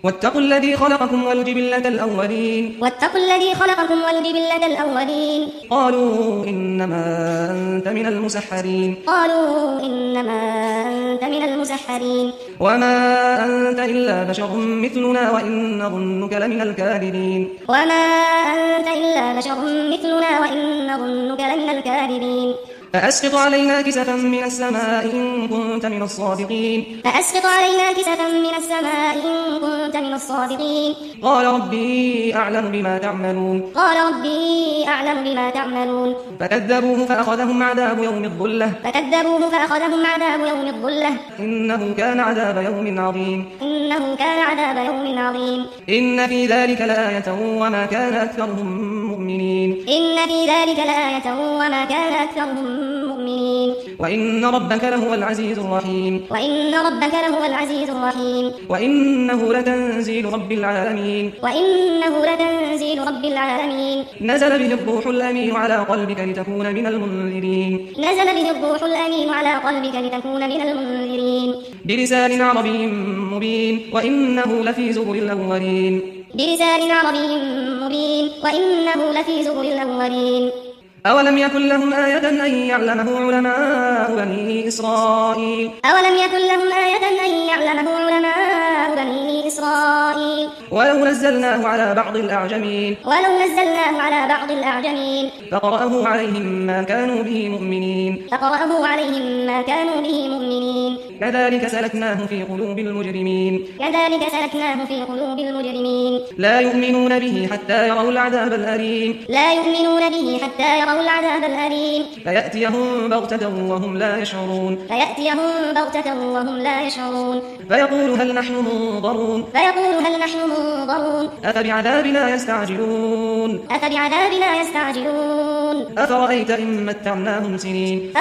واتقوا الذي خلقكم والجبلة الأولين واتقوا الذي خلقكم والجبلة الأولين قالوا إنما أنت من المسحرين قالوا إنما أنت من المسحرين وما أنت إلا بشر مثلنا وإن نظنك لمن الكاذبين وما أنت إلا بشر مثلنا وإن نظنك لمن الكاذبين فأسقط علينا كسفا من السماء إن كنت من الصادقين فأسقط علينا كسفا من السماء إن كنت من الصادقين قال ربي أعلم بما تعملون قال ربي أعلم بما تعملون فكذبوه فأخذهم عذاب يوم الظلة إنه كان عذاب يوم عظيم إن في ذلك لآية وما كان أكثرهم مؤمنين وإن ربك لهو العزيز الرحيم وإنه لتنزيل رب العالمين نزل به الروح الأمين على قلبك لتكون من المنذرين بلسان عربي مبين وإنه لفي زبر الأولين أولم يكن لهم آية أن يعلمه علماء بني إسرائيل ولو نزلناه على بعض الأعجمين فقرأه عليهم ما كانوا به مؤمنين كذلك سلكناه في قلوب المجرمين لا يؤمنون به حتى يروا العذاب الأليم فيأتيهم بغتة وهم لا يشعرون فيقول هل نحن منظرون أفبعذابنا يستعجلون أفرأيت إن متعناهم سنين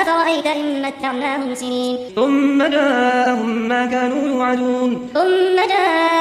ثم جاءهم ما كانوا يوعدون